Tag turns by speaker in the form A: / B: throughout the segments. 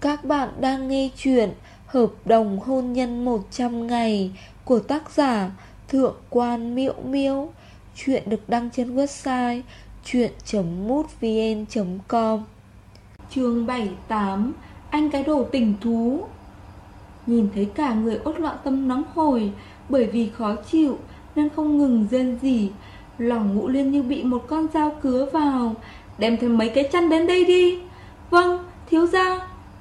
A: Các bạn đang nghe chuyện Hợp đồng hôn nhân 100 ngày của tác giả Thượng quan Miễu Miễu. Chuyện được đăng trên website chuyện.mútvn.com. Chương 78. Anh cái đồ tình thú. Nhìn thấy cả người Ốt Loạn Tâm nóng hổi bởi vì khó chịu nên không ngừng rên rỉ. Lòng Ngũ Liên như bị một con dao cứa vào. Đem thêm mấy cái chăn đến đây đi. Vâng, thiếu gia.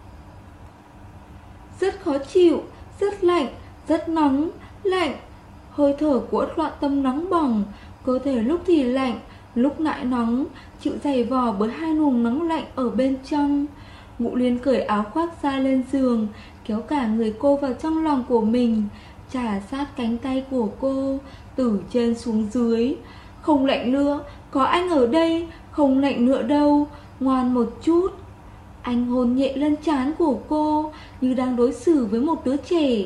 A: Rất khó chịu, rất lạnh, rất nóng, lạnh. Hơi thở của Ốt Loạn Tâm nóng bỏng, cơ thể lúc thì lạnh, lúc lại nóng, chịu giày vò bởi hai luồng nóng lạnh ở bên trong. Ngũ Liên cởi áo khoác ra lên giường, kéo cả người cô vào trong lòng của mình, chà sát cánh tay của cô, từ trên xuống dưới. Không lạnh nữa, có anh ở đây, không lạnh nữa đâu, ngoan một chút. Anh hôn nhẹ lên trán của cô như đang đối xử với một đứa trẻ.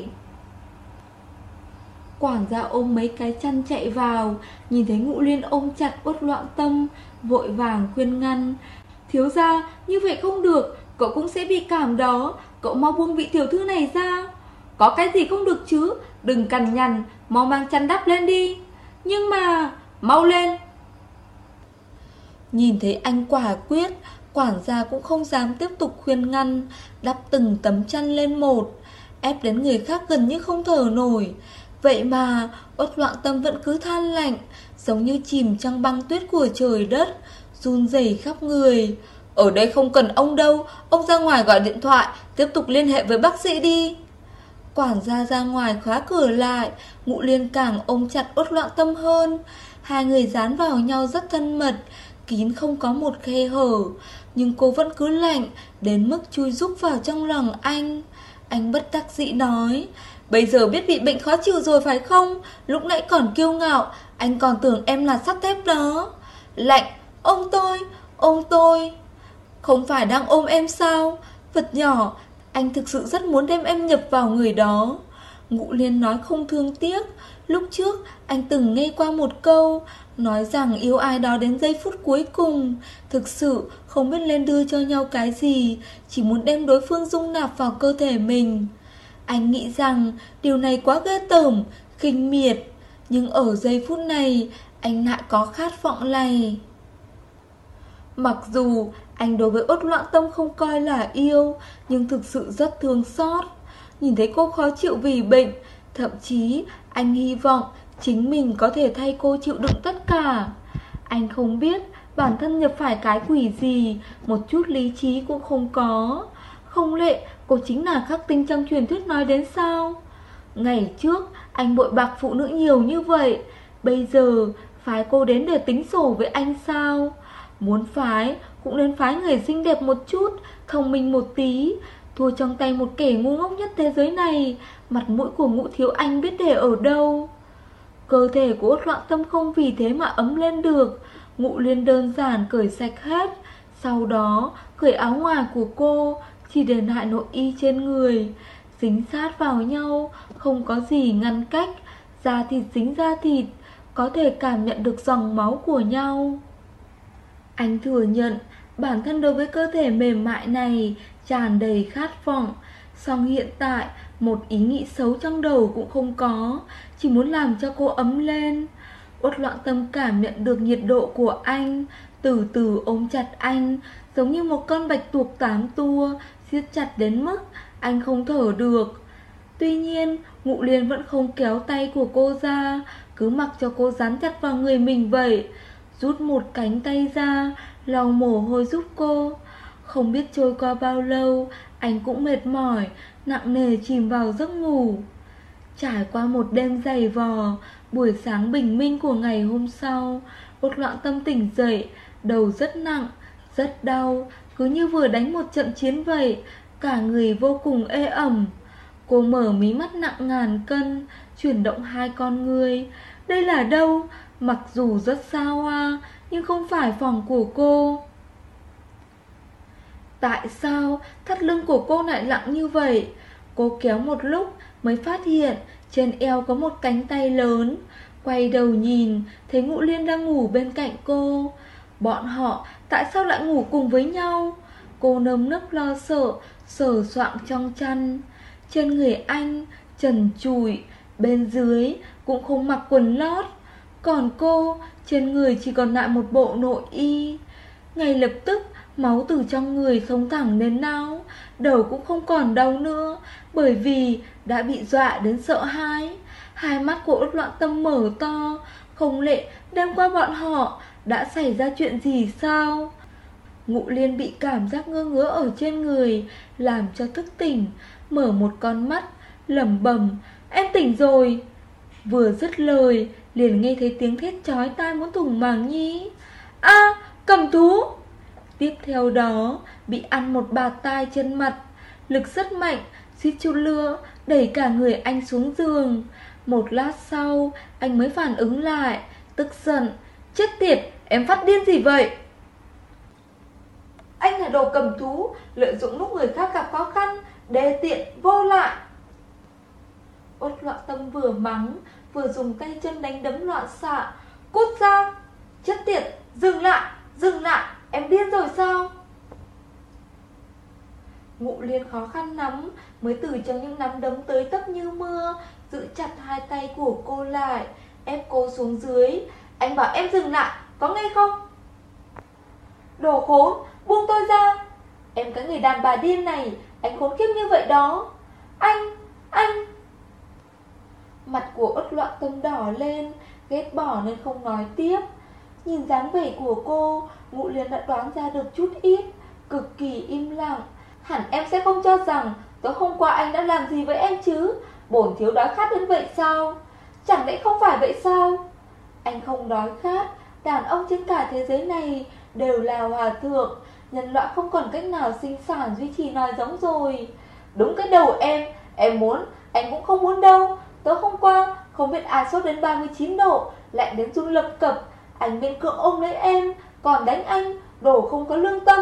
A: Quản gia ôm mấy cái chăn chạy vào, nhìn thấy Ngũ Liên ôm chặt Ốt Loạn Tâm, vội vàng khuyên ngăn. Thiếu gia, như vậy không được, cậu cũng sẽ bị cảm đó, cậu mau buông vị tiểu thư này ra. Có cái gì không được chứ, đừng cằn nhằn, mau mang chăn đắp lên đi. Nhưng mà, mau lên. Nhìn thấy anh quả quyết, quản gia cũng không dám tiếp tục khuyên ngăn, đắp từng tấm chăn lên một, ép đến người khác gần như không thở nổi. Vậy mà Ốt Loạn Tâm vẫn cứ than lạnh, giống như chìm trong băng tuyết của trời đất, run rẩy khắp người. Ở đây không cần ông đâu, ông ra ngoài gọi điện thoại, tiếp tục liên hệ với bác sĩ đi. Quản gia ra ngoài khóa cửa lại, Ngũ Liên càng ôm chặt Ốt Loạn Tâm hơn. Hai người dán vào nhau rất thân mật, kín không có một khe hở. Nhưng cô vẫn cứ lạnh đến mức chui rúc vào trong lòng anh. Anh bất đắc dĩ nói, bây giờ biết bị bệnh khó chịu rồi phải không? Lúc nãy còn kiêu ngạo, anh còn tưởng em là sắt thép đó. Lạnh, ôm tôi, ôm tôi. Không phải đang ôm em sao? Vật nhỏ, anh thực sự rất muốn đem em nhập vào người đó. Ngũ Liên nói không thương tiếc. Lúc trước anh từng nghe qua một câu, nói rằng yêu ai đó đến giây phút cuối cùng, thực sự không biết lên đưa cho nhau cái gì, chỉ muốn đem đối phương dung nạp vào cơ thể mình. Anh nghĩ rằng điều này quá ghê tởm, khinh miệt, nhưng ở giây phút này anh lại có khát vọng này. Mặc dù anh đối với Ốt Loạn Tâm không coi là yêu, nhưng thực sự rất thương xót. Nhìn thấy cô khó chịu vì bệnh, thậm chí anh hy vọng chính mình có thể thay cô chịu đựng tất cả. Anh không biết bản thân nhập phải cái quỷ gì, một chút lý trí cũng không có. Không lẽ cô chính là khắc tinh trong truyền thuyết nói đến sao? Ngày trước anh bội bạc phụ nữ nhiều như vậy, bây giờ phái cô đến để tính sổ với anh sao? Muốn phái cũng nên phái người xinh đẹp một chút, thông minh một tí, thua trong tay một kẻ ngu ngốc nhất thế giới này, mặt mũi của Ngũ thiếu anh biết để ở đâu. Cơ thể của Ốt Loạn Tâm không vì thế mà ấm lên được. Ngũ Liên đơn giản cởi sạch hết, sau đó cởi áo ngoài của cô, chỉ để lại nội y trên người, dính sát vào nhau, không có gì ngăn cách, da thịt dính da thịt, có thể cảm nhận được dòng máu của nhau. Anh thừa nhận bản thân đối với cơ thể mềm mại này tràn đầy khát vọng, song hiện tại một ý nghĩ xấu trong đầu cũng không có, chỉ muốn làm cho cô ấm lên. Ốt Loạn Tâm cảm nhận được nhiệt độ của anh, từ từ ôm chặt anh, giống như một con bạch tuộc 8 tua, siết chặt đến mức anh không thở được. Tuy nhiên Ngũ Liên vẫn không kéo tay của cô ra, cứ mặc cho cô dán chặt vào người mình vậy, rút một cánh tay ra, lau mồ hôi giúp cô. Không biết trôi qua bao lâu, anh cũng mệt mỏi, nặng nề chìm vào giấc ngủ. Trải qua một đêm dày vò, buổi sáng bình minh của ngày hôm sau, Ốt Loạn Tâm tỉnh dậy, đầu rất nặng, rất đau, cứ như vừa đánh một trận chiến vậy, cả người vô cùng ê ẩm. Cô mở mí mắt nặng ngàn cân, chuyển động hai con ngươi. Đây là đâu? Mặc dù rất xa hoa, nhưng không phải phòng của cô. Tại sao thắt lưng của cô lại nặng như vậy? Cô kéo một lúc mới phát hiện trên eo có một cánh tay lớn. Quay đầu nhìn, thấy Ngũ Liên đang ngủ bên cạnh cô. Bọn họ tại sao lại ngủ cùng với nhau? Cô nơm nớp lo sợ, sờ soạng trong chăn. Trên người anh trần trụi, bên dưới cũng không mặc quần lót. Còn cô, trên người chỉ còn lại một bộ nội y. Ngay lập tức, máu từ trong người xông thẳng đến não, đầu cũng không còn đau nữa, bởi vì đã bị dọa đến sợ hãi. Hai mắt của Uất Loạn Tâm mở to. Không lẽ đêm qua bọn họ đã xảy ra chuyện gì sao? Ngụ Liên bị cảm giác ngơ ngứa ở trên người làm cho thức tỉnh, mở một con mắt, lẩm bẩm: "Em tỉnh rồi." Vừa dứt lời, liền nghe thấy tiếng thét chói tai muốn thủng màng nhĩ. "A, cầm thú!" Tiếp theo đó, bị ăn một bạt tai trên mặt, lực rất mạnh, suýt chút nữa đẩy cả người anh xuống giường. Một lát sau, anh mới phản ứng lại, tức giận: "Chết tiệt, em phát điên gì vậy? Anh là đồ cầm thú, lợi dụng lúc người khác gặp khó khăn, đê tiện, vô lại." Uất Loạn Tâm vừa mắng, vừa dùng tay chân đánh đấm loạn xạ. "Cút ra! Chết tiệt! Dừng lại! Em điên rồi sao?" Ngụ Liên khó khăn lắm mới từ trong những nắm đấm tới tấp như mưa, giữ chặt hai tay của cô lại, ép cô xuống dưới. "Anh bảo em dừng lại, có nghe không?" "Đồ khốn, buông tôi ra! Em cái người đàn bà điên này, anh khốn kiếp như vậy đó! Anh!" Mặt của Uất Loạn Tâm đỏ lên, ghét bỏ nên không nói tiếp. Nhìn dáng vẻ của cô, Ngụ Liên đã đoán ra được chút ít, cực kỳ im lặng. "Hẳn em sẽ không cho rằng tối hôm qua anh đã làm gì với em chứ? Bổn thiếu đói khát đến vậy sao? Chẳng lẽ không phải vậy sao?" "Anh không đói khát, đàn ông trên cả thế giới này đều là hòa thượng, nhân loại không còn cách nào sinh sản duy trì nòi giống rồi." "Đúng cái đầu em muốn, anh cũng không muốn đâu. Tối hôm qua không biết ai sốt đến 39 độ, lạnh đến run lập cập, anh miễn cưỡng ôm lấy em, còn đánh anh, đồ không có lương tâm."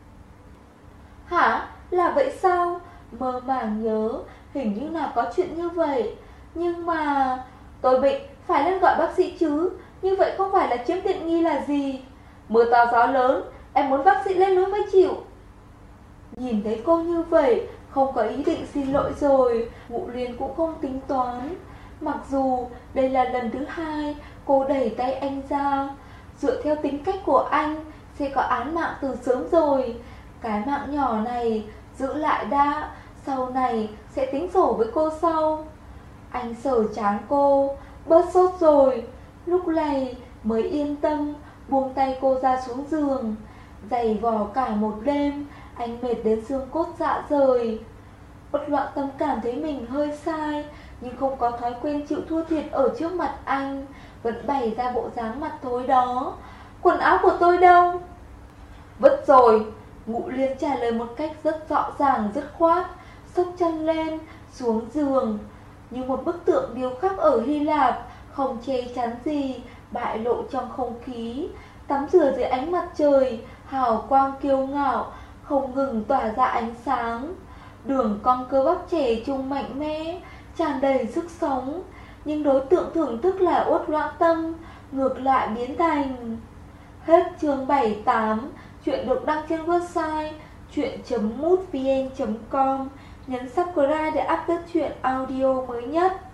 A: "Hả? Là vậy sao?" Mơ màng nhớ, hình như là có chuyện như vậy. Nhưng mà tôi bệnh, phải lên gọi bác sĩ chứ. Như vậy không phải là chiếm tiện nghi là gì? Mưa to gió lớn, em muốn bác sĩ lên núi mới chịu. Nhìn thấy cô như vậy, không có ý định xin lỗi rồi, Ngụ Liên cũng không tính toán. Mặc dù đây là lần thứ hai cô đẩy tay anh ra, dựa theo tính cách của anh sẽ có án mạng từ sớm rồi. Cái mạng nhỏ này giữ lại đã, sau này sẽ tính sổ với cô sau. Anh sờ trán cô, bớt sốt rồi, lúc này mới yên tâm buông tay cô ra xuống giường. Giày vò cả một đêm, anh mệt đến xương cốt dạ rời. Uất Loạn Tâm cảm thấy mình hơi sai, nhưng không có thói quen chịu thua thiệt ở trước mặt anh, vẫn bày ra bộ dáng mặt thối đó. "Quần áo của tôi đâu?" "Vứt rồi." Ngụ Liên trả lời một cách rất rõ ràng dứt khoát, xốc chân lên, xuống giường. Như một bức tượng điêu khắc ở Hy Lạp, không che chắn gì, bại lộ trong không khí. Tắm rửa dưới ánh mặt trời, hào quang kiêu ngạo, không ngừng tỏa ra ánh sáng. Đường cong cơ bắp trẻ trung mạnh mẽ, tràn đầy sức sống. Nhưng đối tượng thưởng thức là Uất Loạn Tâm, ngược lại biến thành... Hết chương 78. Chuyện được đăng trên website chuyện.mútvn.com. Nhấn subscribe để update chuyện audio mới nhất.